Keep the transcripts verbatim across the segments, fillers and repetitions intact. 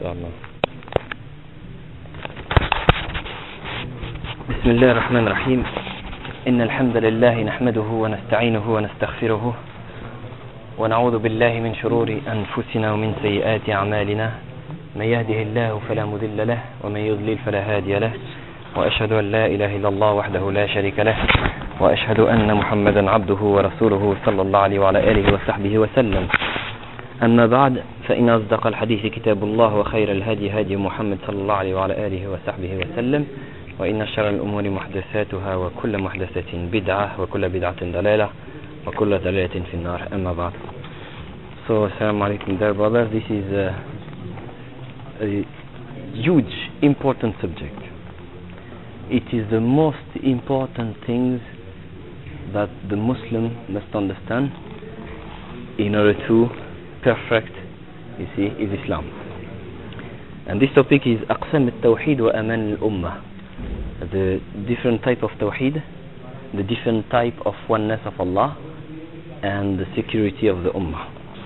شاء الله. بسم الله الرحمن الرحيم. إن الحمد لله نحمده ونستعينه ونستغفره ونعوذ بالله من شرور أنفسنا ومن سيئات أعمالنا. من يهده الله فلا مضل له ومن يضلل فلا هادي له، وأشهد أن لا إله إلا الله وحده لا شريك له، وأشهد أن محمدا عبده ورسوله صلى الله عليه وعلى آله وصحبه وسلم. أما بعد، فإن أصدق الحديث كتاب الله، وخير الهدي هدي محمد صلى الله عليه وعلى آله وصحبه وسلم، وإن شر الأمور محدثاتها، وكل محدثة بدعة، وكل بدعة ضلالة، وكل ضلالة في النار. أما بعد. So, assalamu alaikum, dear brothers. This is a, a huge, important subject. It is the most important things that the Muslim must understand in order to perfect, you see, is Islam. And this topic is أقسام التوحيد وأمان الأمة. The different type of Tawheed, the different type of oneness of Allah, and the security of the Ummah.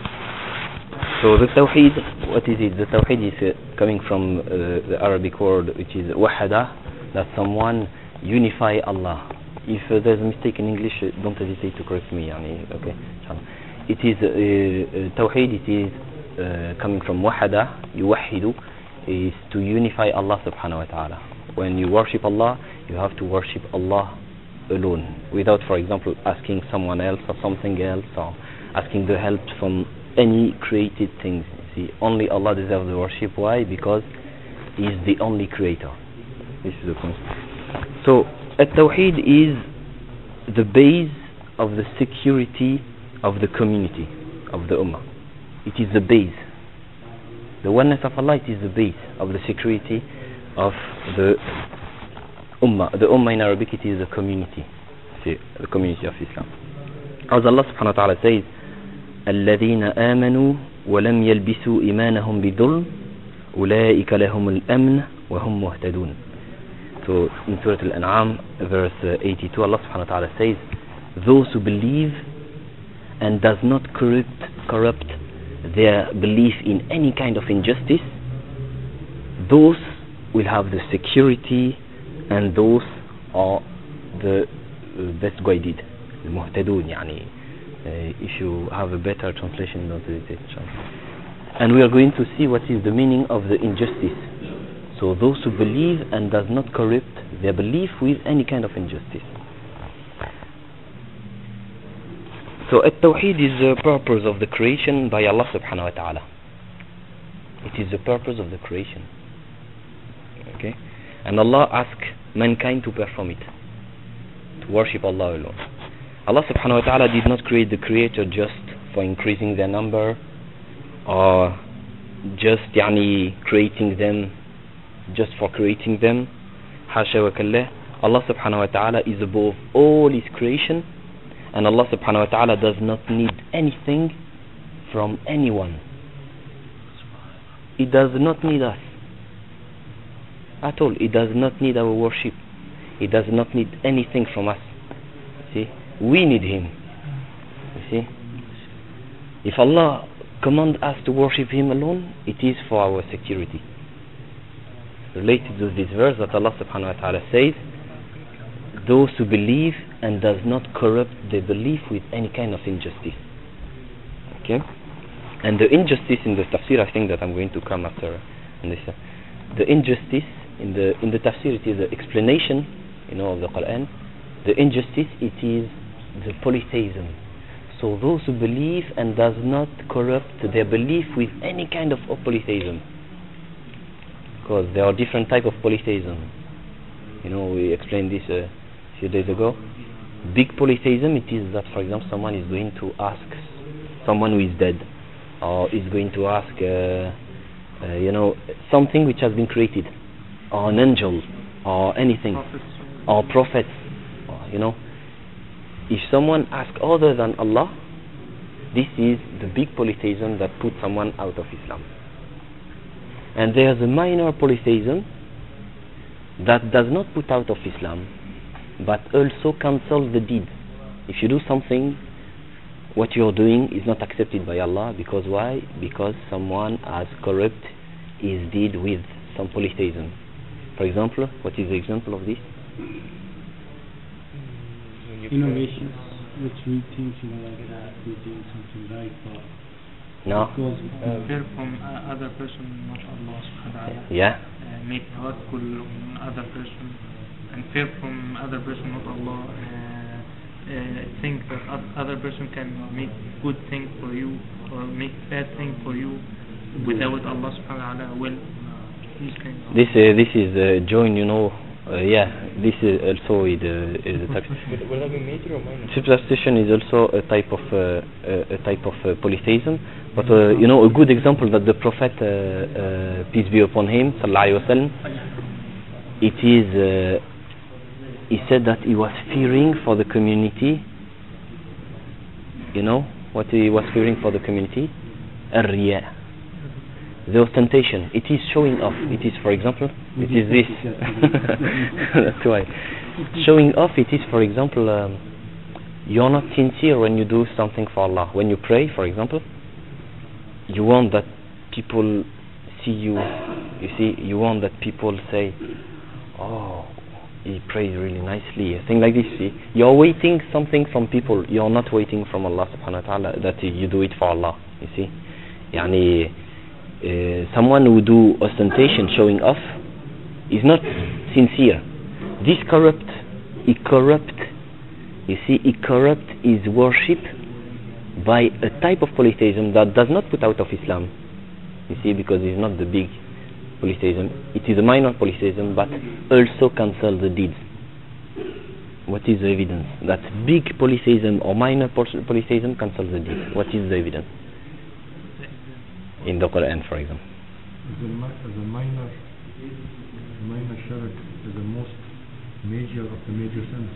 So the Tawheed, what is it? The Tawheed is uh, coming from uh, the Arabic word which is wahada, that someone unify Allah. If uh, there's a mistake in English, uh, don't hesitate to correct me. Yani, okay. It is uh, uh, Tawheed, it is uh, coming from wahada, yuwahidu, is to unify Allah subhanahu wa ta'ala. When you worship Allah, you have to worship Allah alone, without, for example, asking someone else or something else, or asking the help from any created things. See, only Allah deserves the worship. Why? Because He is the only creator. This is the point. So, At-Tawheed is the base of the security of the community, of the Ummah. It is the base. The oneness of Allah, it is the base of the security of the Ummah. The Ummah in Arabic, it is the community. See, the community of Islam. As Allah subhanahu wa ta'ala says, الَّذِينَ آمَنُوا وَلَمْ يَلْبِسُوا إِيمَانَهُمْ بِظُلْمٍ أُولَئِكَ لَهُمُ الْأَمْنُ وَهُمْ مُهْتَدُونَ. So in Surah Al-An'am, verse eighty-two, Allah subhanahu wa ta'ala says, those who believe and does not corrupt, corrupt their belief in any kind of injustice, those will have the security, and those are the uh, best guided. Muhtadun, yani. Uh, if you have a better translation, don't hesitate. And we are going to see what is the meaning of the injustice. So those who believe and does not corrupt their belief with any kind of injustice. So At-Tawheed is the purpose of the creation by Allah subhanahu wa ta'ala. It is the purpose of the creation. Okay? And Allah asked mankind to perform it, to worship Allah alone. Allah subhanahu wa ta'ala did not create the creator just for increasing their number, or just yani creating them just for creating them. Hasha wa kallah. Allah subhanahu wa ta'ala is above all His creation, and Allah subhanahu wa ta'ala does not need anything from anyone. He does not need us at all. He does not need our worship. He does not need anything from us. See, we need Him. You see, if Allah commands us to worship Him alone, it is for our security. Related to this verse that Allah subhanahu wa ta'ala says, those who believe and does not corrupt their belief with any kind of injustice. Okay? And the injustice in the tafsir, I think that I'm going to come after this. The injustice in the in the tafsir, it is the explanation, you know, of the Quran. The injustice, it is the polytheism. So those who believe and does not corrupt their belief with any kind of polytheism. Because there are different type of polytheism. You know, we explained this uh, a few days ago. Big polytheism, it is that, for example, someone is going to ask someone who is dead, or is going to ask, uh, uh, you know, something which has been created, or an angel, or anything, prophets. or prophets, or, you know. If someone asks other than Allah, this is the big polytheism that puts someone out of Islam. And there's a minor polytheism that does not put out of Islam, but also cancels the deed. If you do something, what you're doing is not accepted by Allah, because why? Because someone has corrupt his deed with some polytheism. For example, what is the example of this? Innovations, which we think, you know, like that we're doing something right, but no. because uh, fear from uh, other person, not Allah subhanahu wa ta'ala. Yeah. Uh, make tawakkul on other person, and fear from other person, not Allah. Uh, uh, think that other person can make good thing for you or make bad thing for you without Allah subhanahu wa ta'ala will. These things. This uh, this is uh, join, you know. Uh, yeah, this is also is, uh, is a type. Will that be major or minor? Superstition is also a type of uh, a type of uh, polytheism. But uh, you know, a good example that the Prophet, uh, uh, peace be upon him, sallallahu alaihi wasallam, it is. Uh, he said that he was fearing for the community. You know what he was fearing for the community? Ar-riya. The ostentation, it is showing off. It is, for example, it is this. That's why. Showing off, it is, for example, um, you're not sincere when you do something for Allah. When you pray, for example, you want that people see you. You see, you want that people say, "Oh, he prays really nicely." A thing like this. See, you're waiting something from people. You're not waiting from Allah Subhanahu wa Taala that you do it for Allah. You see, يعني. Uh, someone who do ostentation, showing off, is not sincere. This corrupt, he corrupt, you see, he corrupt his worship by a type of polytheism that does not put out of Islam. You see, because it's not the big polytheism, it is a minor polytheism, but also cancel the deeds. What is the evidence that big polytheism or minor polytheism cancel the deeds? What is the evidence? In the Quran, for example. As a, mi as a minor, minor shirk is the most major of the major sins.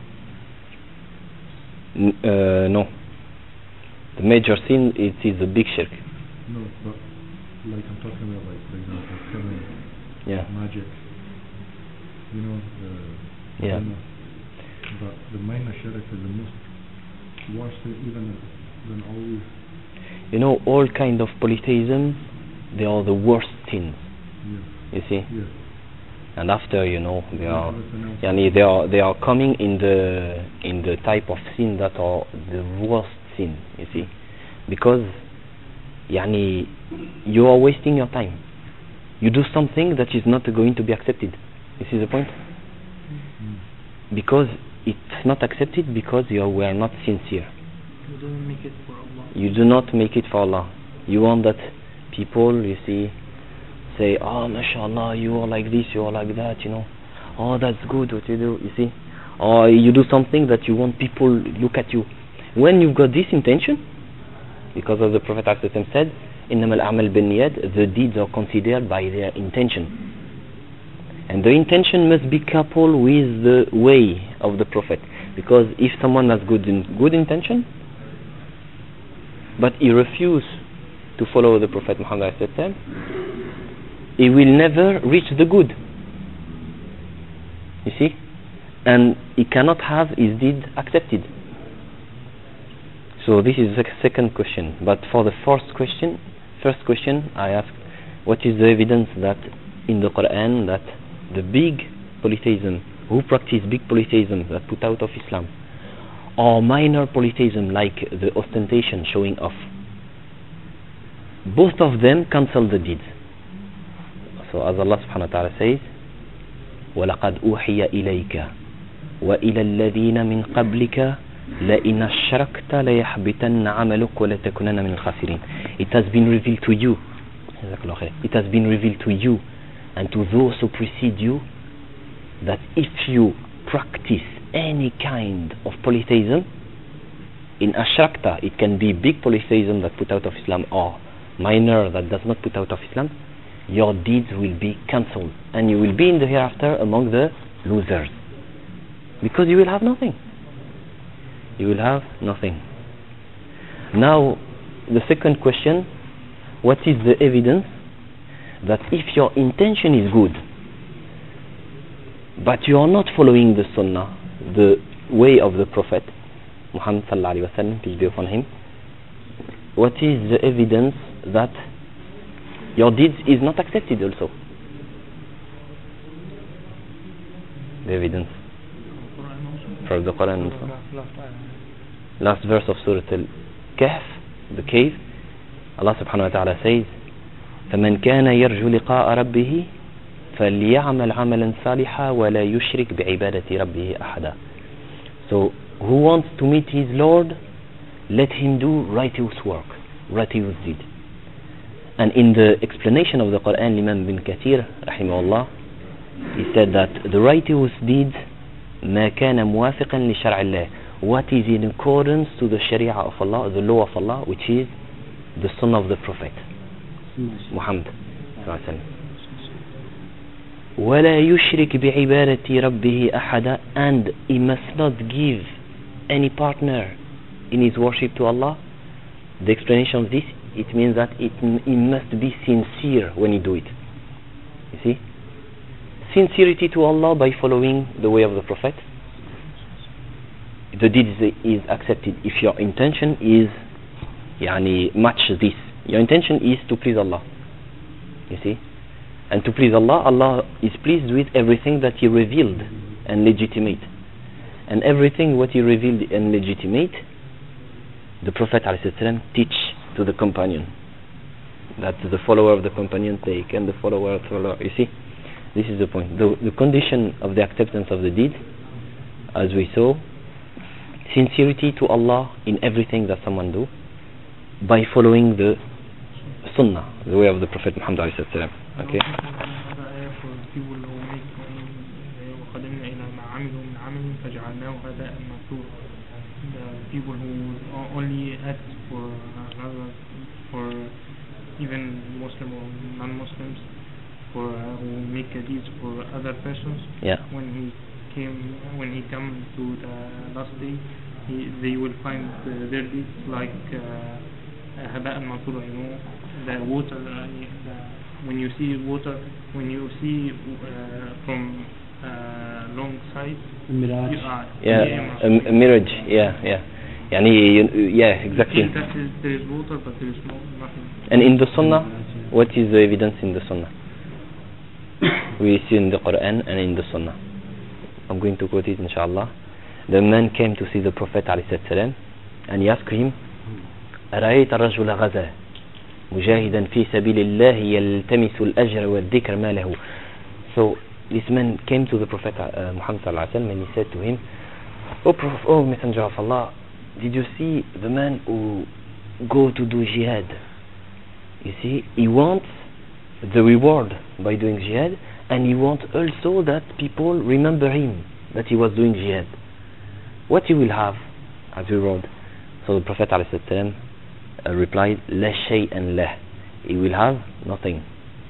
N uh, no. The major sin, it is a big shirk. No, but like I'm talking about, like for example, killing, yeah, magic. You know, the yeah. Minor. But the minor shirk is the most worse even than all these. You know, all kind of polytheism, they are the worst sins. Yes. You see? Yes. And after, you know, they are, yani they are, they are coming in the in the type of sin that are the worst sin. You see, because, yani, you are wasting your time. You do something that is not going to be accepted. You see the point? Mm. Because it's not accepted because you were not sincere. You don't make it for Allah. You do not make it for Allah. You want that people, you see, say, "Oh, mashallah, you are like this, you are like that, you know. Oh, that's good what you do," you see. Or you do something that you want people look at you. When you've got this intention, because as the Prophet ﷺ said, إِنَّمَا الْأَعْمَالُ بِالنِّيَّاتِ, the deeds are considered by their intention. And the intention must be coupled with the way of the Prophet. Because if someone has good in, good intention, but he refuses to follow the Prophet Muhammad, he will never reach the good. You see? And he cannot have his deed accepted. So this is the second question. But for the first question, first question I asked, what is the evidence that in the Quran that the big polytheism, who practice big polytheism that put out of Islam, or minor polytheism like the ostentation, showing off, both of them cancel the deeds. So as Allah subhanahu wa ta'ala says, وَلَقَدْ أُوحِيَ إِلَيْكَ وَإِلَى الَّذِينَ مِنْ قَبْلِكَ لَإِنْ أَشْرَكْتَ لَيَحْبِطَنَّ عَمَلُكَ وَلَتَكُونَنَّ مِنَ الْخَاسِرِينَ. It has been revealed to you. It has been revealed to you and to those who precede you that if you practice any kind of polytheism, in ashrakta, it can be big polytheism that put out of Islam or minor that does not put out of Islam, your deeds will be cancelled and you will be in the hereafter among the losers, because you will have nothing. You will have nothing. Now, the second question, what is the evidence that if your intention is good, but you are not following the Sunnah, the way of the Prophet Muhammad sallallahu alaihi wasallam, peace be upon him, what is the evidence that your deeds is not accepted also. The evidence from the Quran also. Last verse of Surah Al-Kahf, the cave, Allah subhanahu wa ta'ala says, فَمَنْ كَانَ يَرْجُو لِقَاءَ رَبِّهِ فَلْيَعْمَلْ عَمَلًا صَالِحًا وَلَا يُشْرِكْ بِعِبَادَةِ رَبِّهِ أَحَدًا. So, who wants to meet his Lord, let him do righteous work, righteous deed. And in the explanation of the Quran, Imam bin Kathir, rahimahullah, he said that the righteous deed ما كان موافقا لشرع الله, what is in accordance to the Sharia of Allah, the law of Allah, which is the Sunnah of the Prophet Muhammad sallallahu alaihi wasallam. ولا يشرك بعبادة ربه أحدا, and he must not give any partner in his worship to Allah. The explanation of this, it means that it, he must be sincere when he do it. You see, sincerity to Allah by following the way of the Prophet, the deed is, is accepted if your intention is يعني match this. Your intention is to please Allah, you see, and to please Allah, Allah is pleased with everything that He revealed and legitimate, and everything what He revealed and legitimate, the Prophet ﷺ teach to the companion, that the follower of the companion take, and the follower of the follower, you see, this is the point. The, the condition of the acceptance of the deed, as we saw, sincerity to Allah in everything that someone do, by following the Sunnah, the way of the Prophet Muhammad ﷺ. Okay. The people who only ask for uh, for even Muslim or non-Muslims, for uh, who make deeds for other persons. Yeah. When he came, when he come to the last day, he, they will find uh, their deeds like haba'an uh, mansura. You know, the water. Uh, the, when you see water, when you see uh, from uh, long side, A mirage. you are, Yeah, yeah, a, a mirage. Yeah, yeah. يعني, yeah, exactly. You think that is, there is water, but there is no nothing. And in the Sunnah, what is the evidence in the Sunnah? We see in the Quran and in the Sunnah. I'm going to quote it, inshallah. The man came to see the Prophet ﷺ, and he asked him, أرأيت الرجل غزا مجاهدا في سبيل الله يلتمس الأجر والذكر ما له. So this man came to the Prophet uh, Muhammad ﷺ, and he said to him, Oh Prophet, oh Messenger of Allah, did you see the man who go to do jihad? You see, he wants the reward by doing jihad, and he wants also that people remember him, that he was doing jihad. What he will have as reward? So the Prophet ﷺ uh, replied, La shay'an lah, he will have nothing.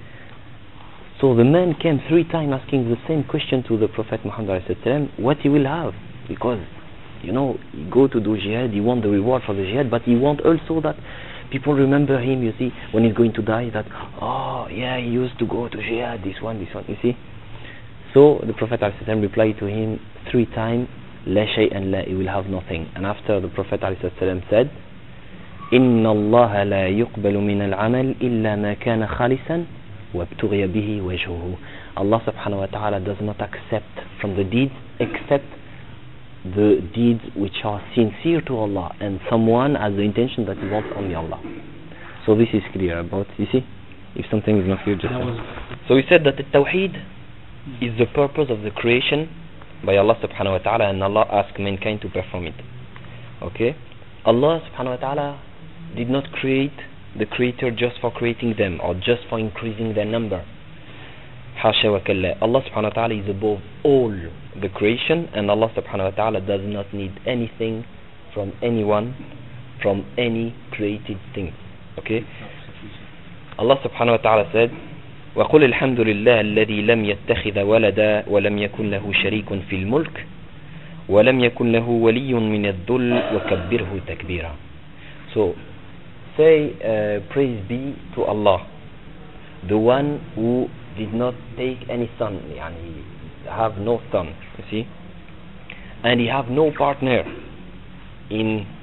So the man came three times asking the same question to the Prophet Muhammad ﷺ, what he will have, because you know, he go to do jihad, he want the reward for the jihad, but he want also that people remember him, you see, when he's going to die, that, oh, yeah, he used to go to jihad, this one, this one, you see. So the Prophet ﷺ replied to him three times, La shay'an la, he will have nothing. And after the Prophet ﷺ said, Inna Allah la yuqbalu min al-amal illa ma kana khalisan wabtughiya bihi wajhuhu. Allah subhanahu wa ta'ala does not accept from the deeds except the deeds which are sincere to Allah, and someone has the intention that he wants only Allah. So this is clear about, you see, if something is not clear, just so we said that the Tawheed is the purpose of the creation by Allah subhanahu wa ta'ala, and Allah asked mankind to perform it. Okay, Allah subhanahu wa ta'ala did not create the creator just for creating them or just for increasing their number. Hasha wa kalla. Allah subhanahu wa ta'ala is above all the creation, and Allah subhanahu wa ta'ala does not need anything from anyone, from any created thing. Okay, Allah subhanahu wa ta'ala said, وَقُلِ الْحَمْدُ لِلَّهِ الَّذِي لَمْ يَتَّخِذَ وَلَدًا وَلَمْ يَكُنْ لَهُ شَرِيكٌ فِي الْمُلْكِ وَلَمْ يَكُنْ لَهُ وَلِيٌّ مِنَ الذُّلِّ وَكَبِّرْهُ تَكْبِيرًا. So say uh, praise be to Allah, the one who did not take any son, yani have no son, you see, and he have no partner in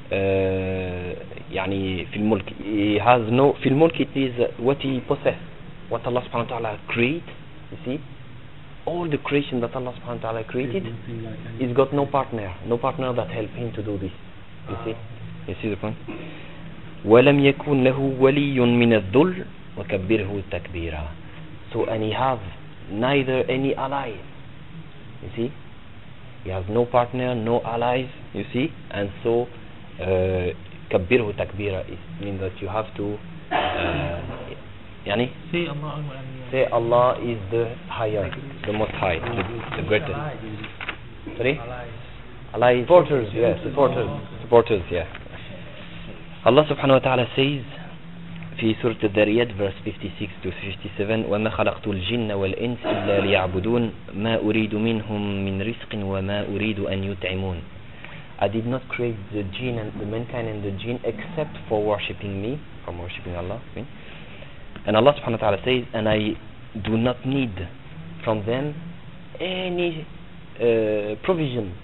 uh, يعني في الملك, he has no, في الملك it is what he possess, what Allah subhanahu wa ta'ala create, you see, all the creation that Allah subhanahu wa ta'ala created, he's got no partner, no partner that help him to do this, you see, you see the point. ولم يكن له ولي من الذل وكبره تكبيرا. So, and he have neither any allies, you see, he has no partner, no allies, you see, and so كبره uh, تكبيرا, it means that you have to uh, يعني say Allah, say Allah is the higher, the most high, the, the greatest. Sorry? Allies, supporters, yes, supporters, supporters, yeah. Allah subhanahu wa ta'ala says في سورة الذاريات verse fifty-six to fifty-seven وما خلقت الجن والإنس إلا ليعبدون ما أريد منهم من رزق وما أريد أن يطعمون. I did not create the jinn and the mankind and the jinn except for worshipping me, from worshipping Allah. Me. And Allah subhanahu wa ta'ala says, and I do not need from them any uh, provision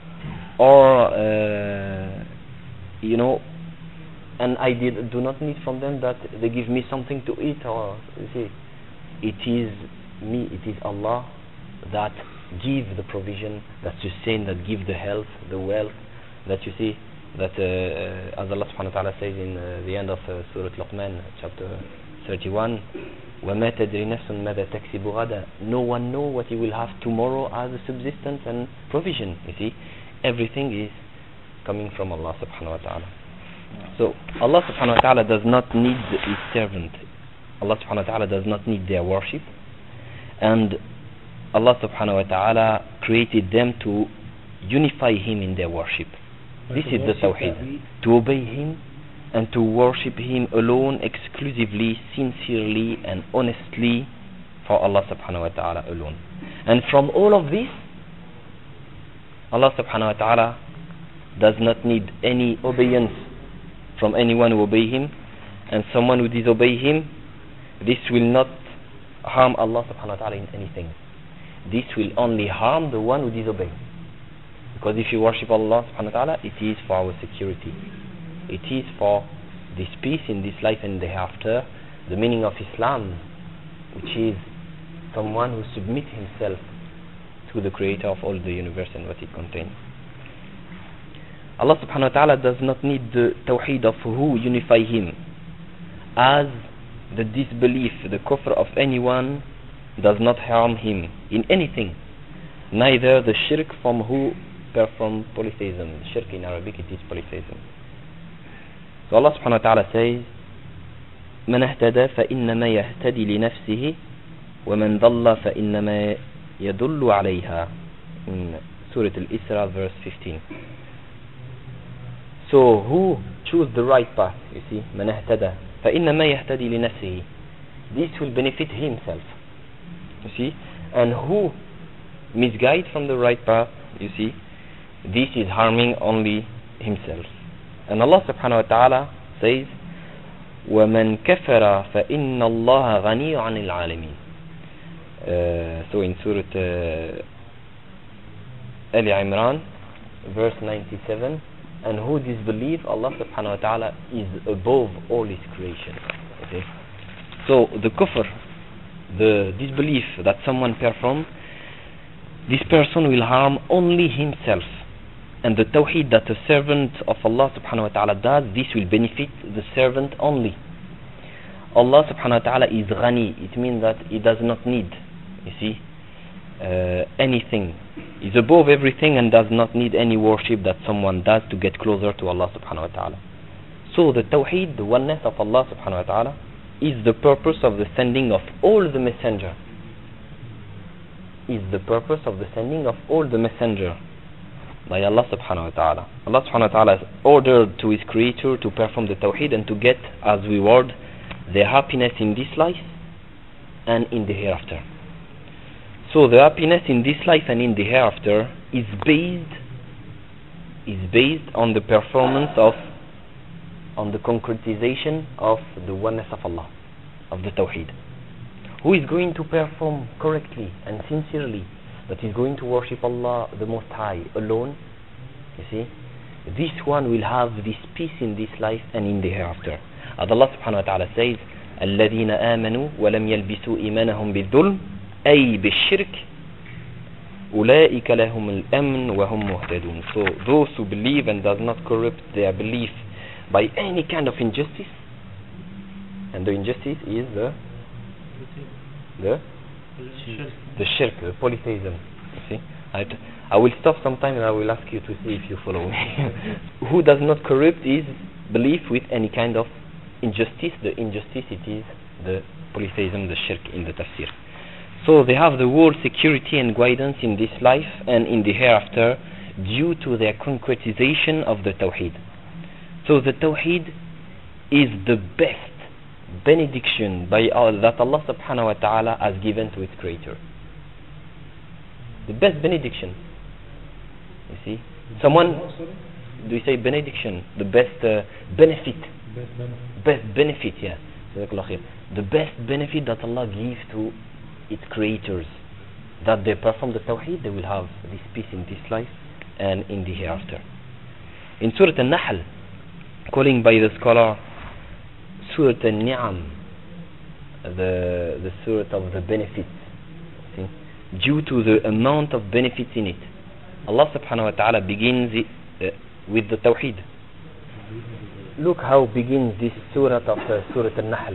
or uh, you know, and I did do not need from them that they give me something to eat, or you see, it is me, it is Allah that give the provision, that sustain, that give the health, the wealth, that you see, that uh, as Allah subhanahu wa ta'ala says in uh, the end of uh, Surah Luqman, chapter thirty-one, وَمَا تَدْرِي نَفْسٌ مَاذَا تَكْسِبُ غَدًا. No one know what he will have tomorrow as a subsistence and provision, you see. Everything is coming from Allah subhanahu wa ta'ala. So Allah subhanahu wa ta'ala does not need his servant. Allah subhanahu wa ta'ala does not need their worship, and Allah subhanahu wa ta'ala created them to unify him in their worship. This is the tawheed, to obey him and to worship him alone, exclusively, sincerely and honestly for Allah subhanahu wa ta'ala alone. And from all of this, Allah subhanahu wa ta'ala does not need any obedience from anyone who obey him, and someone who disobey him, this will not harm Allah subhanahu wa ta'ala in anything. This will only harm the one who disobeys. Because if you worship Allah subhanahu wa ta'ala, it is for our security. It is for this peace in this life and the hereafter. The meaning of Islam, which is someone who submits himself to the creator of all the universe and what it contains. Allah subhanahu wa ta'ala does not need the tawheed of who unify him, as the disbelief, the kufr of anyone does not harm him in anything, neither the shirk from who perform polytheism. Shirk in Arabic, it is polytheism. So Allah subhanahu wa ta'ala says, من اهتدى فإنما يهتدي لنفسه ومن ضل فإنما يضل عليها, in Surah Al-Isra verse fifteen. So who choose the right path, you see, من اهتدى فإنما يهتدي لنفسه, this will benefit himself, you see, and who misguide from the right path, you see, this is harming only himself. And Allah subhanahu wa ta'ala says, وَمَنْ كَفَرَ فَإِنَّ اللَّهَ غَنِيٌّ عَنِ الْعَالَمِينَ. uh, So in Surah uh, Ali Imran, verse ninety-seven, and who disbelieve, Allah subhanahu wa ta'ala is above all his creation. Okay? So the kufr, the disbelief that someone performs, this person will harm only himself. And the tawheed that a servant of Allah subhanahu wa ta'ala does, this will benefit the servant only. Allah subhanahu wa ta'ala is ghani, it means that he does not need, you see, uh, anything. Is above everything and does not need any worship that someone does to get closer to Allah subhanahu wa ta'ala. So the tawheed, the oneness of Allah subhanahu wa ta'ala, is the purpose of the sending of all the messenger. Is the purpose of the sending of all the messenger by Allah subhanahu wa ta'ala. Allah subhanahu wa ta'ala has ordered to his creator to perform the tawheed and to get as reward their happiness in this life and in the hereafter. So the happiness in this life and in the hereafter is based is based on the performance of, on the concretization of the oneness of Allah, of the tawheed. Who is going to perform correctly and sincerely, that is going to worship Allah the Most High alone, you see, this one will have this peace in this life and in the hereafter. As Allah subhanahu wa ta'ala says, الذين آمنوا ولم يلبسوا إيمانهم بالظلم أي بالشرك أولئك لهم الأمن وهم مهتدون. So those who believe and does not corrupt their belief by any kind of injustice, and the injustice is the the the shirk, the polytheism. You see, I, I will stop sometime and I will ask you to see if you follow me. Who does not corrupt his belief with any kind of injustice? The injustice, it is the polytheism, the shirk in the tafsir. So they have the world security and guidance in this life and in the hereafter due to their concretization of the Tawheed. So the Tawheed is the best benediction by Allah, that Allah subhanahu wa ta'ala has given to its creator. The best benediction. You see? Someone, do you say benediction? The best uh, benefit. Best benefit. Best benefit, yeah. The best benefit that Allah gives to its creators, that they perform the Tawheed, they will have this peace in this life and in the hereafter. In Surah Al-Nahl, calling by the scholar Surah Al-Ni'am, the, the Surah of the benefits, see? Due to the amount of benefits in it, Allah subhanahu wa ta'ala begins it, uh, with the Tawheed. Look how begins this Surah of uh, Surah Al-Nahl.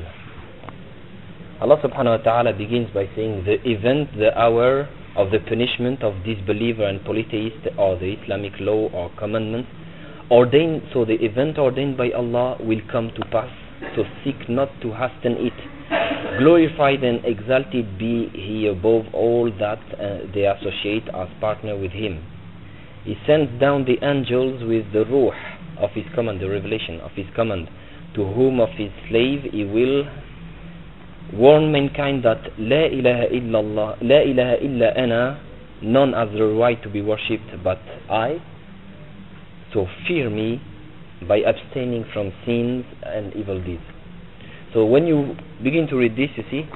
Allah subhanahu wa ta'ala begins by saying the event, the hour of the punishment of disbeliever and polytheist, or the Islamic law or commandment ordained. So the event ordained by Allah will come to pass, so seek not to hasten it. Glorified and exalted be He above all that uh, they associate as partner with Him. He sends down the angels with the ruh of His command, the revelation of His command, to whom of His slave He will warn mankind that La ilaha illallah, La ilaha illa ana, none has the right to be worshipped but I. So fear me by abstaining from sins and evil deeds. So when you begin to read this, you see,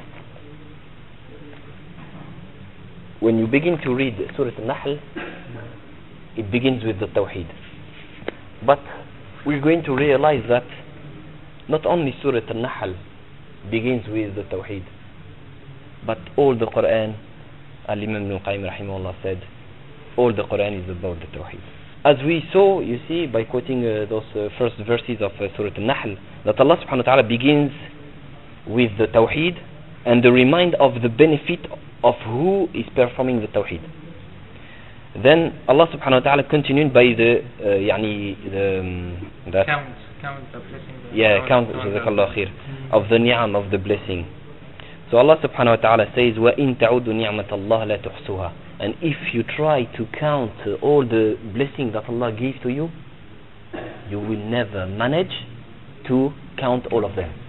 when you begin to read Surah Al-Nahl, it begins with the Tawheed. But we're going to realize that not only Surah Al-Nahl begins with the Tawheed, but all the Quran, Al-Imam Ibn Al-Qayyim rahimahullah said, all the Quran is about the Tawheed. As we saw, you see, by quoting uh, those uh, first verses of uh, Surah Al-Nahl, that Allah subhanahu wa ta'ala begins with the Tawheed and the remind of the benefit of who is performing the Tawheed. Then Allah subhanahu wa ta'ala continued by the uh, يعني the um, that count count the blessing, yeah count jazakallah khair, of the ni'am, of the blessing. So Allah subhanahu wa ta'ala says, وَإِن تَعُدُّ نِعْمَةَ اللَّهِ لَا تُحْصُوهَا. And if you try to count uh, all the blessings that Allah gives to you, you will never manage to count all of them.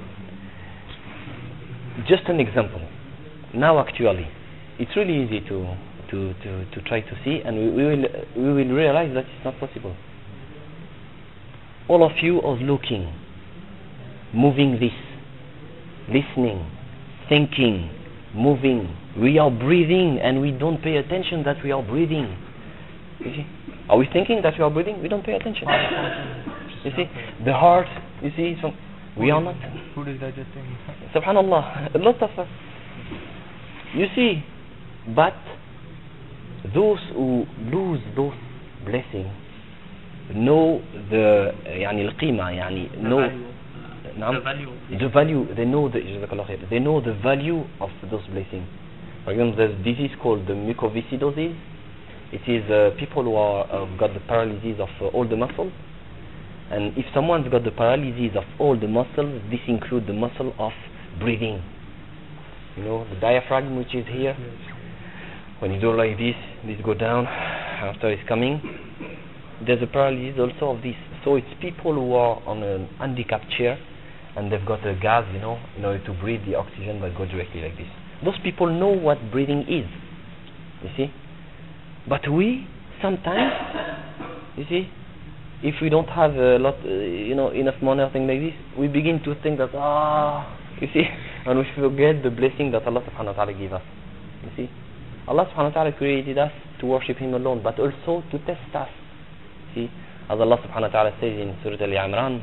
Just an example. Now actually, it's really easy to to, to, to try to see, and we, we will we will realize that it's not possible. All of you are looking, moving this, listening, thinking, moving. We are breathing and we don't pay attention that we are breathing. You see? Are we thinking that we are breathing? We don't pay attention. You see? The heart, you see, so we are not. Food is digesting. Subhanallah, a lot of us. You see, but those who lose those blessings know the يعني القيمة يعني know the value, the value, they know the they know the value of those blessings. For example, there's a disease called the mucoviscidosis. It is uh, people who are uh, got the paralysis of uh, all the muscles, and if someone's got the paralysis of all the muscles, this includes the muscle of breathing. You know, the diaphragm which is here. When you do like this, this go down after it's coming. There's a paralysis also of this. So it's people who are on a handicapped chair and they've got a gas, you know, in order to breathe the oxygen that goes directly like this. Those people know what breathing is, you see. But we sometimes, you see, if we don't have a lot, uh, you know, enough money or things like this, we begin to think that ah, you see, and we forget the blessing that Allah subhanahu wa ta'ala gave us. You see, Allah subhanahu wa ta'ala created us to worship Him alone, but also to test us. See, As Allah subhanahu wa ta'ala says in Surah Al-Imran,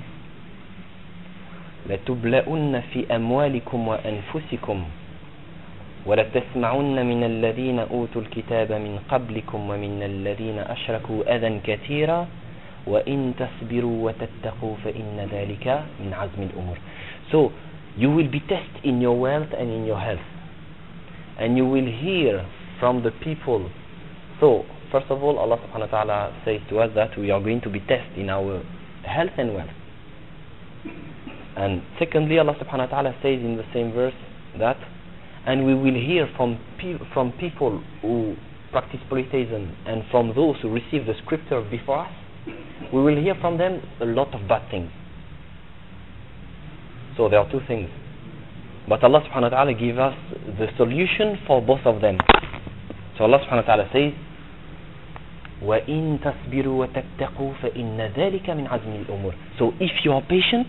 لَتُبْلَؤُنَّ فِي أَمْوَالِكُمْ وَأَنفُسِكُمْ وَلَتَسْمَعُنَّ مِنَ الَّذِينَ أُوتُوا الْكِتَابَ مِنْ قَبْلِكُمْ وَمِنَ الَّذِينَ أَشْرَكُوا أَذًى كَثِيرًا وَإِن تَصْبِرُوا وَتَتَّقُوا فَإِنَّ ذَلِكَ مِنْ عَزْمِ الْأُمُورِ. So you will be tested in your wealth and in your health, and you will hear from the people. So first of all, Allah subhanahu wa ta'ala says to us that we are going to be tested in our health and wealth. And secondly, Allah subhanahu wa ta'ala says in the same verse that, and we will hear from pe from people who practice polytheism and from those who receive the scripture before us, we will hear from them a lot of bad things. So there are two things, but Allah subhanahu wa ta'ala gives us the solution for both of them. So Allah subhanahu wa ta'ala says, وَإِن تَصْبِرُوا وَتَتَّقُوا فَإِنَّ ذَلِكَ مِنْ عَزْمِ الْأُمُورِ. So if you are patient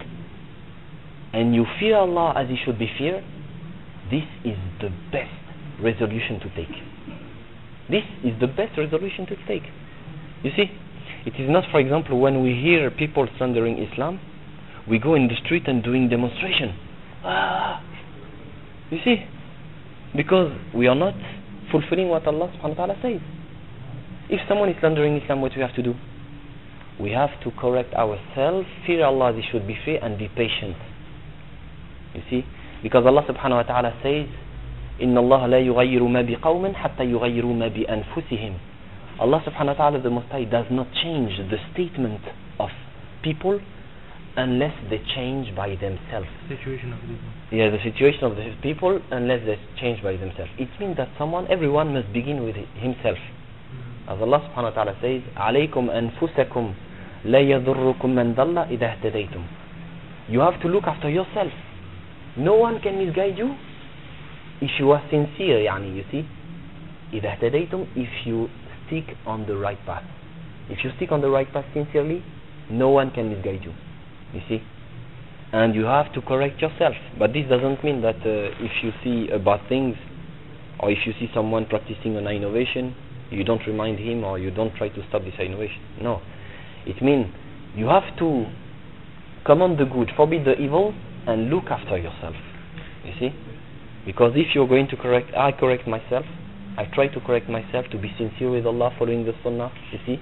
and you fear Allah as He should be feared, this is the best resolution to take. This is the best resolution to take. You see, it is not, for example, when we hear people slandering Islam, we go in the street and doing demonstration. Ah, you see, because we are not fulfilling what Allah subhanahu wa ta'ala says. If someone is slandering Islam, what do we have to do? We have to correct ourselves, fear Allah as He should be feared, and be patient. You see, because Allah subhanahu wa ta'ala says, إِنَّ اللَّهَ لَا يُغَيِّرُ مَا بِقَوْمٍ حَتَّى يُغَيِّرُوا مَا بِأَنفُسِهِمْ. Allah subhanahu wa ta'ala, the Most High, does not change the statement of people unless they change by themselves. Situation of people. Yeah, the situation of the people unless they change by themselves. It means that someone, everyone must begin with himself. As Allah subhanahu wa ta'ala says, عَلَيْكُمْ أَنفُسَكُمْ لَا يَضُرُّكُمْ مَنْ ضَلَّ إِذَا اهْتَدَيْتُمْ. You have to look after yourself. No one can misguide you if you are sincere, يعني, you see. إِذَا اهْتَدَيْتُمْ, if you stick on the right path. If you stick on the right path sincerely, no one can misguide you. You see. And you have to correct yourself. But this doesn't mean that uh, if you see uh, bad things, or if you see someone practicing an innovation, you don't remind him or you don't try to stop this innovation. No. It means you have to command the good, forbid the evil, and look after yourself. You see? Because if you're going to correct, I correct myself, I try to correct myself to be sincere with Allah, following the Sunnah. You see?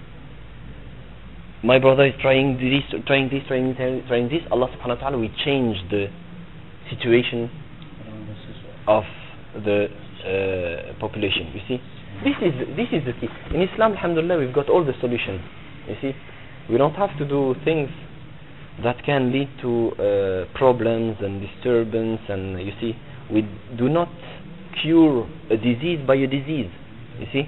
My brother is trying this, trying this, trying this, trying this. Allah subhanahu wa ta'ala will change the situation of the uh, population. You see? This is this is the key. In Islam, alhamdulillah, we've got all the solutions. You see? We don't have to do things that can lead to uh, problems and disturbance, and you see, we do not cure a disease by a disease. You see?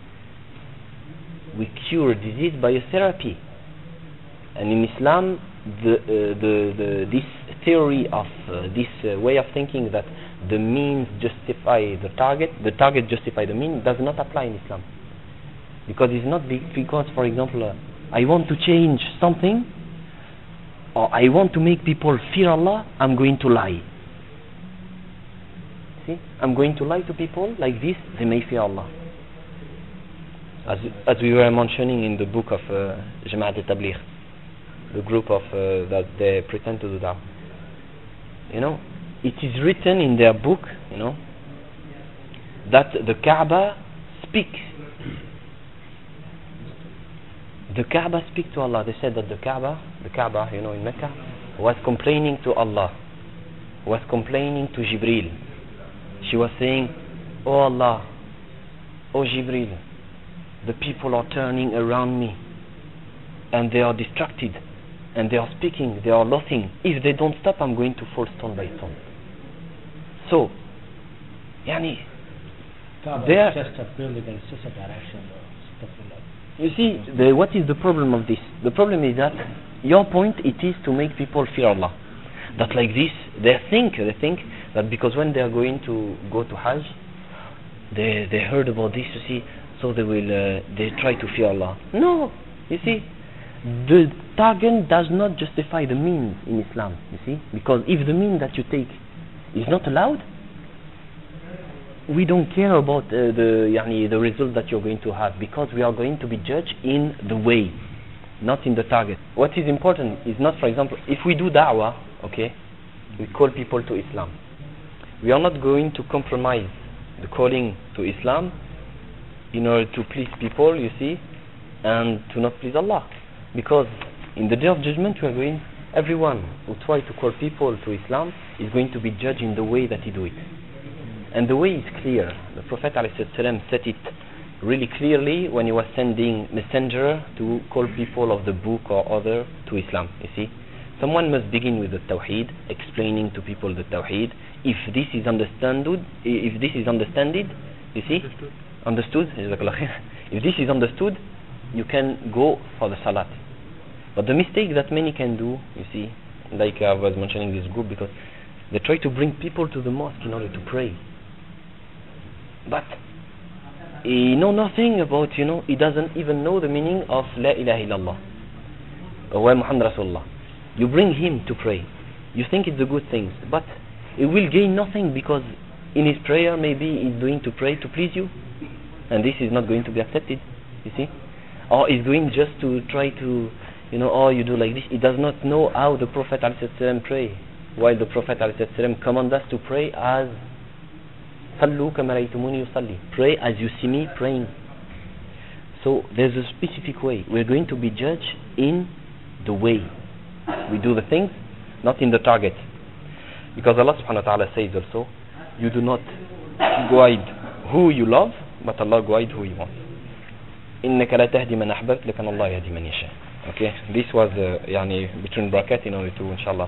We cure a disease by a therapy. And in Islam, the, uh, the, the, this theory of uh, this uh, way of thinking that the means justify the target, the target justify the mean, does not apply in Islam. Because it's not be because, for example, uh, I want to change something, or I want to make people fear Allah, I'm going to lie. See, I'm going to lie to people like this, they may fear Allah. As, as we were mentioning in the book of uh, Jama'at al-Tabligh, the group of uh, that they pretend to do that. You know, it is written in their book, you know, that the Kaaba speaks. The Kaaba speaks to Allah. They said that the Kaaba, the Kaaba, you know, in Mecca, was complaining to Allah, was complaining to Jibreel. She was saying, "Oh Allah, oh Jibreel, the people are turning around me, and they are distracted, and they are speaking, they are laughing. If they don't stop, I'm going to fall stone by stone." So, yani, there, just a building and just a direction or stuff like that. you see, the, what is the problem of this? The problem is that your point it is to make people fear Allah. That like this, they think, they think that because when they are going to go to Hajj, they they heard about this, you see, so they will uh, they try to fear Allah. No, you see, the target does not justify the means in Islam. You see, because if the mean that you take is not allowed, we don't care about uh, the yani, the result that you're going to have, because we are going to be judged in the way. not in the target. What is important is not, for example, if we do da'wah, okay, we call people to Islam. We are not going to compromise the calling to Islam in order to please people, you see, and to not please Allah. Because in the day of judgment, we are going, everyone who tries to call people to Islam is going to be judged in the way that he do it. And the way is clear. The Prophet ﷺ said it really clearly when he was sending messenger to call people of the book or other to Islam, you see. Someone must begin with the Tawheed, explaining to people the Tawheed. If this is understood, if this is understood, you see, understood, if this is understood, you can go for the Salat. But the mistake that many can do, you see, like I was mentioning this group, because they try to bring people to the mosque in order to pray. But he know nothing about, you know, he doesn't even know the meaning of La ilaha illallah or Muhammad Rasulullah. You bring him to pray. You think it's a good thing, but he will gain nothing, because in his prayer maybe he's doing to pray to please you, and this is not going to be accepted, you see. Or he's going just to try to, you know, oh, you do like this. He does not know how the Prophet ﷺ pray, while the Prophet ﷺ commands us to pray as Sallu kama ra'aytumuni usalli, pray as you see me praying. So there's a specific way. We're going to be judged in the way we do the things, not in the target. Because Allah subhanahu wa ta'ala says also, you do not guide who you love, but Allah guide who He wants. إنك لا تهدي من أحببت لكن الله يهدي من يشاء. Okay, this was uh, يعني between brackets in order to inshallah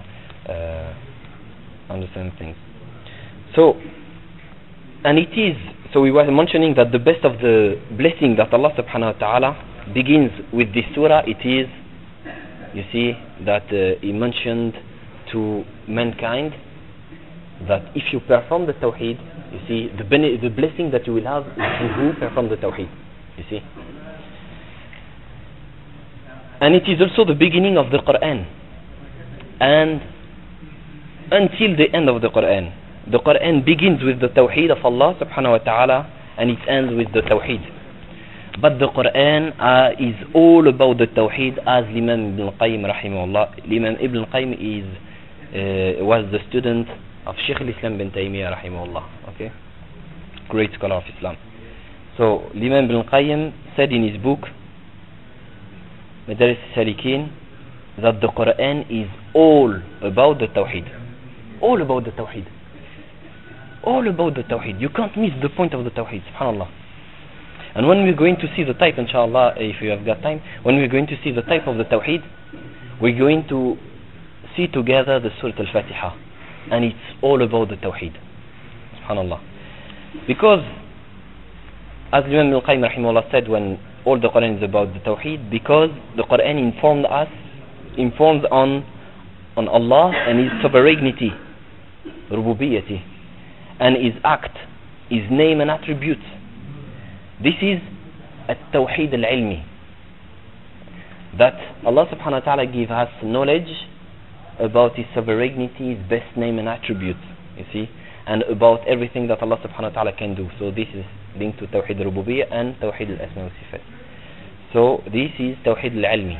uh, understand things. So, and it is, so we were mentioning that the best of the blessing that Allah subhanahu wa ta'ala begins with this surah, it is, you see, that uh, He mentioned to mankind that if you perform the Tawheed, you see, the, bene- the blessing that you will have is to who perform the Tawheed, you see. And it is also the beginning of the Quran. And until the end of the Quran, the Quran begins with the Tawheed of Allah subhanahu wa ta'ala, and it ends with the Tawheed. But the Quran uh, is all about the Tawheed, as Imam Ibn Qayyim rahimahullah. Imam Ibn Qayyim is, uh, was the student of Shaykh al-Islam bin Taymiyyah rahimahullah. Okay? Great scholar of Islam. So Imam Ibn Qayyim said in his book Madaris al-Salikin that the Quran is all about the Tawheed. All about the Tawheed. All about the Tawheed. You can't miss the point of the Tawheed, subhanallah. And when we're going to see the type, inshallah, if you have got time, when we're going to see the type of the Tawheed, we're going to see together the Surah Al-Fatiha. And it's all about the Tawheed, subhanallah. Because, as Imam Ibn Qayyim rahimahullah said, when all the Quran is about the Tawheed, because the Quran informed us, informs on, on Allah and His sovereignty, rububiyyati, and His act, His name and attributes. This is at-Tawheed al-Ilmi, that Allah subhanahu wa ta'ala gives us knowledge about His sovereignty, His best name and attributes, you see, and about everything that Allah subhanahu wa ta'ala can do. So this is linked to Tawheed al-Rububiyyah and Tawheed al-Asma wa Sifat. So this is Tawheed al-Ilmi.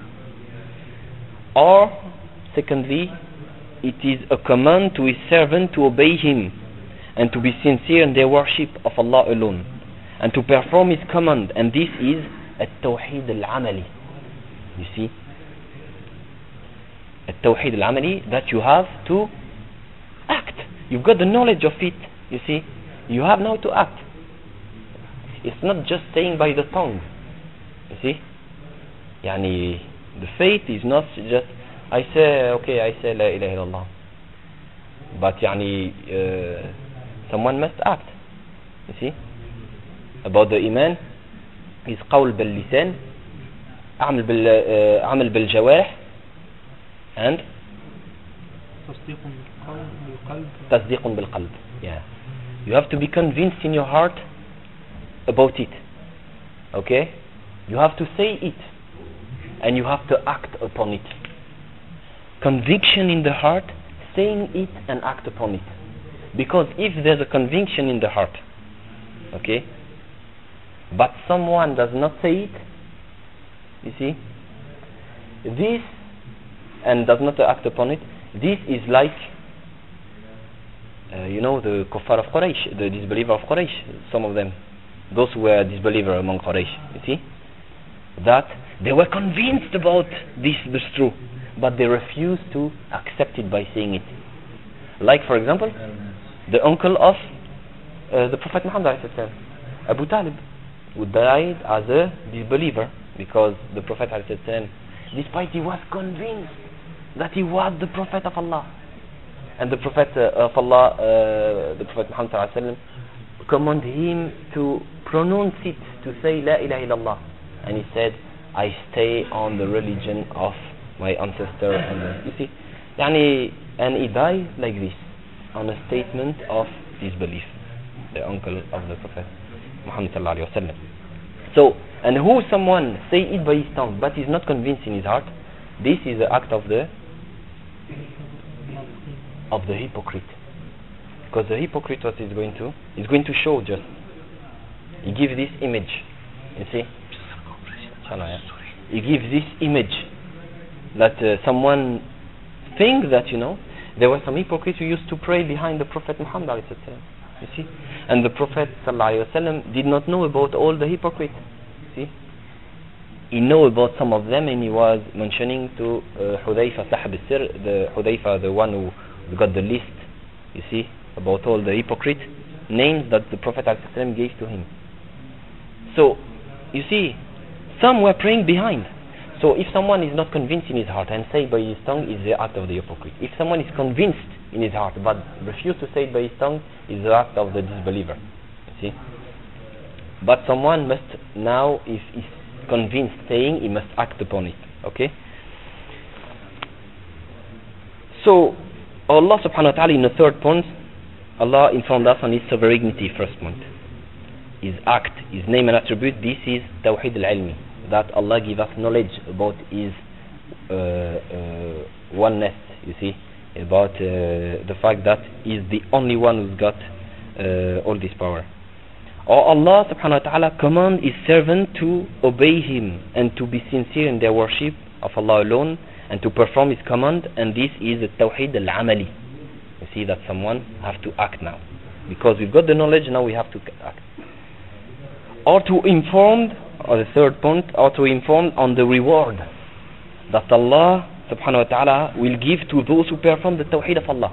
Or, secondly, it is a command to His servant to obey Him and to be sincere in their worship of Allah alone, and to perform His command, and this is at-Tawheed al-Amali. You see, at-Tawheed al-Amali, that you have to act. You've got the knowledge of it, you see, you have now to act. It's not just saying by the tongue, you see. Yani, the faith is not just, I say, okay, I say La ilaha illallah, but yani, uh, someone must act, you see. About the iman is qawl bil lisan, amal bil uh, amal bil jawarih, and tasdiq bil qalb. Yeah, you have to be convinced in your heart about it. Okay, you have to say it, and you have to act upon it. Conviction in the heart, saying it and act upon it. Because if there's a conviction in the heart, okay, but someone does not say it, you see, this and does not act upon it, this is like uh, you know, the kuffar of Quraysh, the disbeliever of Quraysh, some of them, those who were disbeliever among Quraysh, you see, that they were convinced about this was true, but they refused to accept it by saying it. Like, for example, the uncle of uh, the Prophet Muhammad, Abu Talib, who died as a disbeliever, because the Prophet, despite he was convinced that he was the Prophet of Allah, and the Prophet uh, of Allah, uh, the Prophet Muhammad commanded him to pronounce it, to say La ilaha illallah, and he said, I stay on the religion of my ancestor. And uh, you see, yani, and he died like this, on a statement of disbelief, the uncle of the Prophet Muhammad sallallahu alaihi wasallam. So, and who someone say it by his tongue but is not convinced in his heart, this is the act of the of the hypocrite. Because the hypocrite, what is going to is going to show just, he gives this image, you see, he gives this image that uh, someone thinks that, you know, there were some hypocrites who used to pray behind the Prophet Muhammad, you see, and the Prophet ﷺ did not know about all the hypocrites. See, he knew about some of them, and he was mentioning to uh, Hudayfa Sahab al-Sir, the Hudayfa, the one who got the list, you see, about all the hypocrite names that the Prophet ﷺ gave to him. So, you see, some were praying behind. So if someone is not convinced in his heart and say by his tongue, is the act of the hypocrite. If someone is convinced in his heart but refuse to say it by his tongue, is the act of the disbeliever. You see? But someone must now, if he's convinced saying, he must act upon it. Okay? So Allah subhanahu wa ta'ala, in the third point, Allah informed us on his sovereignty, first point. His act, his name and attribute, this is Tawheed al-Ilmi, that Allah give us knowledge about his uh, uh, oneness, you see, about uh, the fact that he is the only one who's got uh, all this power. Or Allah subhanahu wa ta'ala command his servant to obey him and to be sincere in their worship of Allah alone and to perform his command, and this is the Tawheed al-Amali. You see that someone have to act now. Because we've got the knowledge, now we have to act. Or to inform, or the third point, or to inform on the reward that Allah subhanahu wa ta'ala will give to those who perform the Tawheed of Allah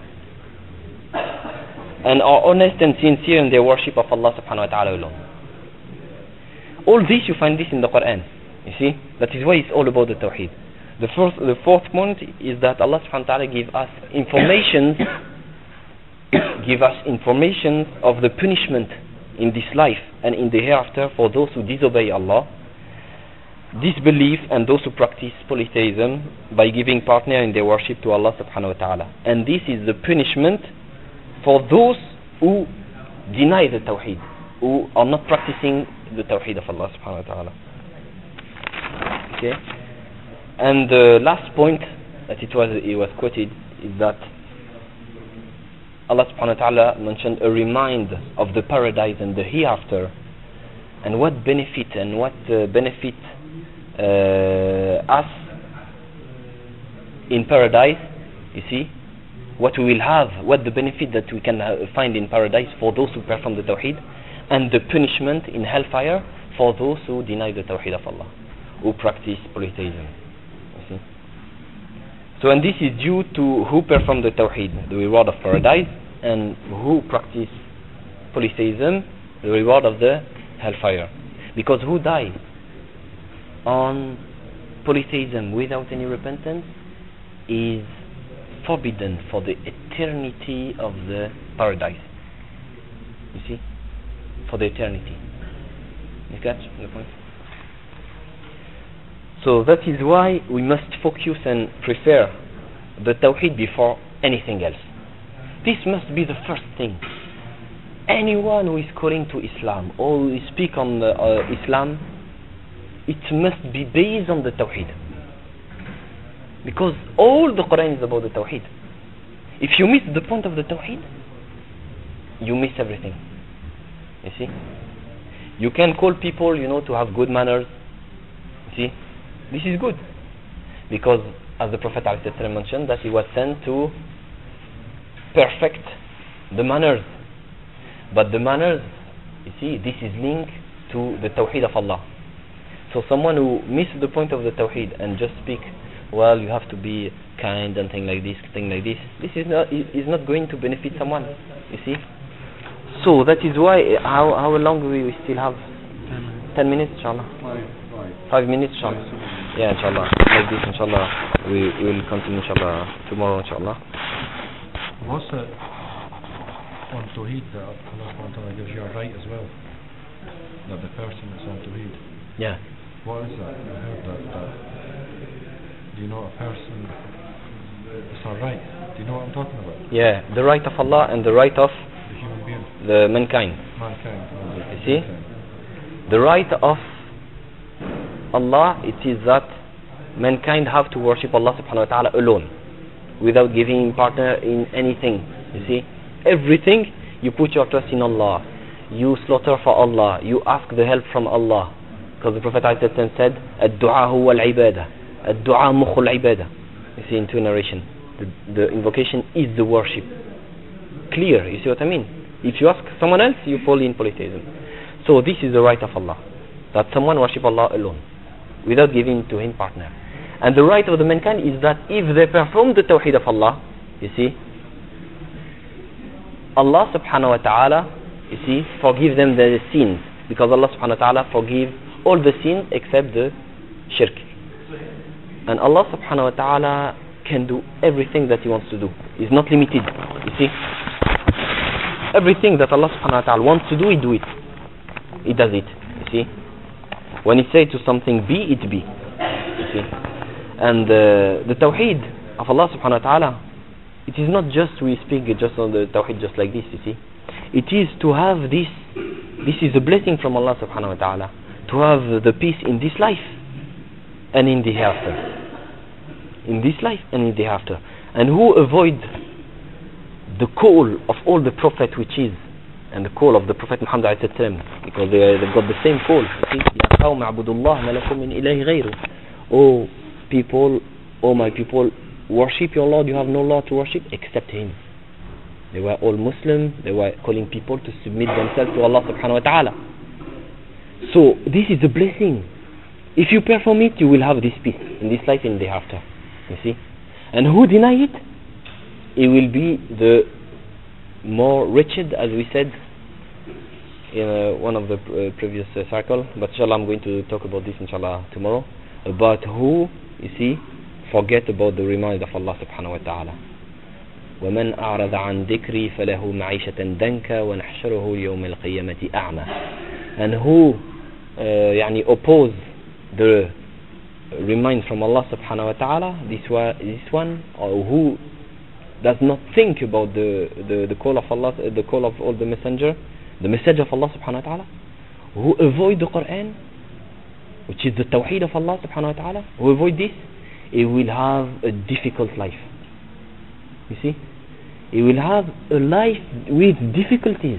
and are honest and sincere in their worship of Allah subhanahu wa ta'ala alone. All this, you find this in the Quran. You see, that is why it's all about the Tawheed. The first, the fourth point is that Allah subhanahu wa ta'ala give us information, give us information of the punishment in this life and in the hereafter for those who disobey Allah, disbelief, and those who practice polytheism by giving partner in their worship to Allah subhanahu wa ta'ala. And this is the punishment for those who deny the Tawheed, who are not practicing the Tawheed of Allah subhanahu wa ta'ala. Okay? And the last point that it was, it was quoted is that Allah subhanahu wa ta'ala mentioned a reminder of the paradise and the hereafter, and what benefit and what uh, benefit uh, us in paradise, you see, what we will have, what the benefit that we can uh, find in paradise for those who perform the Tawheed, and the punishment in hellfire for those who deny the Tawheed of Allah, who practice polytheism. You see? So, and this is due to who perform the Tawheed, the reward of paradise, and who practice polytheism, the reward of the hellfire. Because who dies on polytheism without any repentance is forbidden for the eternity of the paradise. You see? For the eternity. You catch the point? So that is why we must focus and prefer the Tawheed before anything else. This must be the first thing. Anyone who is calling to Islam or who speak on the, uh, Islam, it must be based on the Tawheed. Because all the Quran is about the Tawheed. If you miss the point of the Tawheed, you miss everything. You see? You can call people, you know, to have good manners. See? This is good. Because as the Prophet ﷺ mentioned, that he was sent to perfect the manners. But the manners, you see, this is linked to the Tawheed of Allah. So someone who misses the point of the Tawheed and just speak, well, you have to be kind and thing like this, thing like this, this is not, is not going to benefit someone, you see. So that is why, how, how long we, we still have? ten minutes, inshallah. Five minutes, inshallah. Yeah, inshallah. Like this, inshallah. We will continue, inshallah, tomorrow, inshallah. What's the on Tawheed that Allah subhanahu wa ta'ala gives you a right as well? That the person is on Tawheed. Yeah. What is that? I heard that, that. Do you know a person? It's a right. Do you know what I'm talking about? Yeah, the right of Allah and the right of The human being. the mankind. Mankind. You see? The right of Allah, it is that mankind have to worship Allah subhanahu wa ta'ala alone, without giving partner in anything. You see? Everything, you put your trust in Allah. You slaughter for Allah. You ask the help from Allah. Because the Prophet ﷺ said, "Ad-du'a huwa al-ibadah. Ad-du'a mukhu al-ibadah." You see, in two narration, the, the invocation is the worship. Clear, you see what I mean? If you ask someone else, you fall in polytheism. So this is the right of Allah, that someone worship Allah alone, without giving to him partner. And the right of the mankind is that if they perform the Tawheed of Allah, you see, Allah subhanahu wa ta'ala, you see, forgive them their sins, because Allah subhanahu wa ta'ala forgive all the sins except the shirk. And Allah subhanahu wa ta'ala can do everything that He wants to do. He's not limited, you see. Everything that Allah subhanahu wa ta'ala wants to do, He do it. He does it, you see. When He say to something be, it be, you see. And uh, the Tawheed of Allah subhanahu wa ta'ala, it is not just we speak just on the Tawheed just like this, you see. It is to have this, this is a blessing from Allah subhanahu wa ta'ala, to have the peace in this life and in the hereafter. In this life and in the hereafter. And who avoid the call of all the Prophet, which is, and the call of the Prophet Muhammad alayhi salam, because they, they've got the same call. Ya qawm a'budullah ma lakum min ilahi ghayru. Oh people, oh my people, worship your Lord, you have no Lord to worship except Him. They were all Muslim, they were calling people to submit themselves to Allah subhanahu wa ta'ala. So this is a blessing. If you perform it, you will have this peace in this life and in the hereafter. You see? And who deny it, it will be the more wretched, as we said in uh, one of the uh, previous uh, cycle. But inshallah, I'm going to talk about this inshallah tomorrow, about who, you see, forget about the reminder of Allah subhanahu wa ta'ala. وَمَنْ أَعْرَضَ عَنْ ذِكْرِي فَلَهُ مَعِيشَةً دَنْكَ وَنَحْشُرُهُ يَوْمَ الْقِيَامَةِ أَعْمَى. And who uh, يعني oppose the remind from Allah subhanahu wa ta'ala, this one, this one, or who does not think about the, the, the call of Allah, the call of all the messenger, the message of Allah subhanahu wa ta'ala, who avoid the Quran, which is the Tawheed of Allah subhanahu wa ta'ala, who avoid this, he will have a difficult life. You see, he will have a life with difficulties.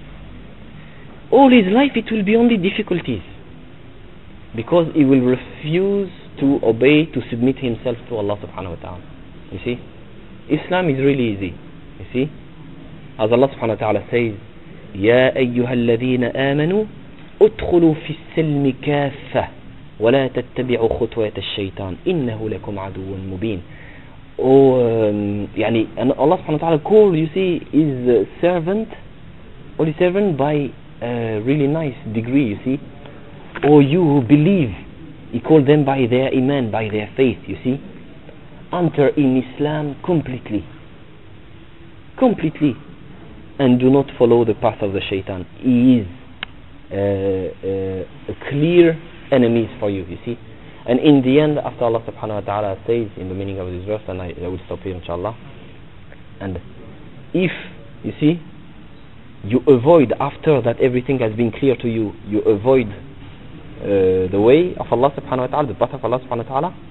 All his life it will be only difficulties, because he will refuse to obey, to submit himself to Allah subhanahu wa ta'ala. You see, Islam is really easy. You see, as Allah subhanahu wa ta'ala says, يا أيها الذين آمنوا ادخلوا في السلم كافة ولا تتبعوا خطوات الشيطان إنه لكم عدو مبين. Oh, um, يعني, and Allah subhanahu wa ta'ala call, you see, is servant, only servant by a really nice degree, you see. Or you who believe, He called them by their iman, by their faith, you see. Enter in Islam completely. Completely. And do not follow the path of the shaitan. He is uh, uh, a clear enemy for you, you see. And in the end, after Allah subhanahu wa ta'ala says in the meaning of this verse, and I, I will stop here inshallah. And if, you see, you avoid, after that everything has been clear to you, you avoid uh, the way of Allah subhanahu wa ta'ala, the path of Allah subhanahu wa ta'ala,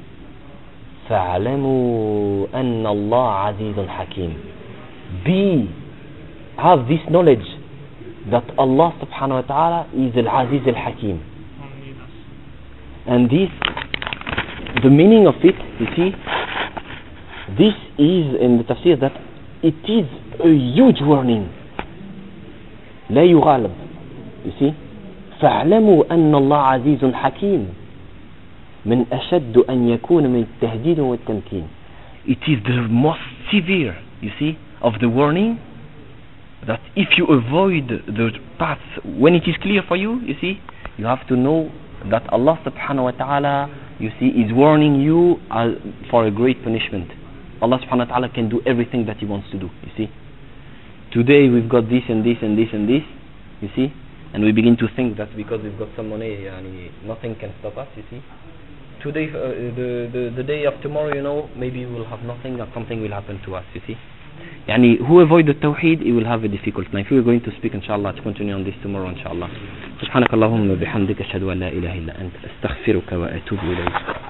فَاعْلَمُوا أَنَّ اللَّهَ عَزِيزٌ حَكِيمٌ. Be, have this knowledge that Allah subhanahu wa ta'ala is Al-Aziz Al-Hakim. And this, the meaning of it, you see, this is in the tafsir that it is a huge warning. لا يغالب. You see, فاعلموا أن الله عزيز حكيم من أشد أن يكون من التهديد والتمكين. It is the most severe, you see, of the warning, that if you avoid the path when it is clear for you, you see, you have to know that Allah subhanahu wa ta'ala, you see, is warning you uh, for a great punishment. Allah subhanahu wa ta'ala can do everything that He wants to do, you see. Today we've got this and this and this and this, you see, and we begin to think that because we've got some money, yani, nothing can stop us, you see. Today, uh, the, the, the day of tomorrow, you know, maybe we'll have nothing or something will happen to us, you see. Yani, who avoid the tawheed, he will have a difficult time. If we're going to speak, inshallah, to continue on this tomorrow, inshallah. سبحانك اللهم وبحمدك أشهد أن لا إله إلا أنت أستغفرك وأتوب إليك.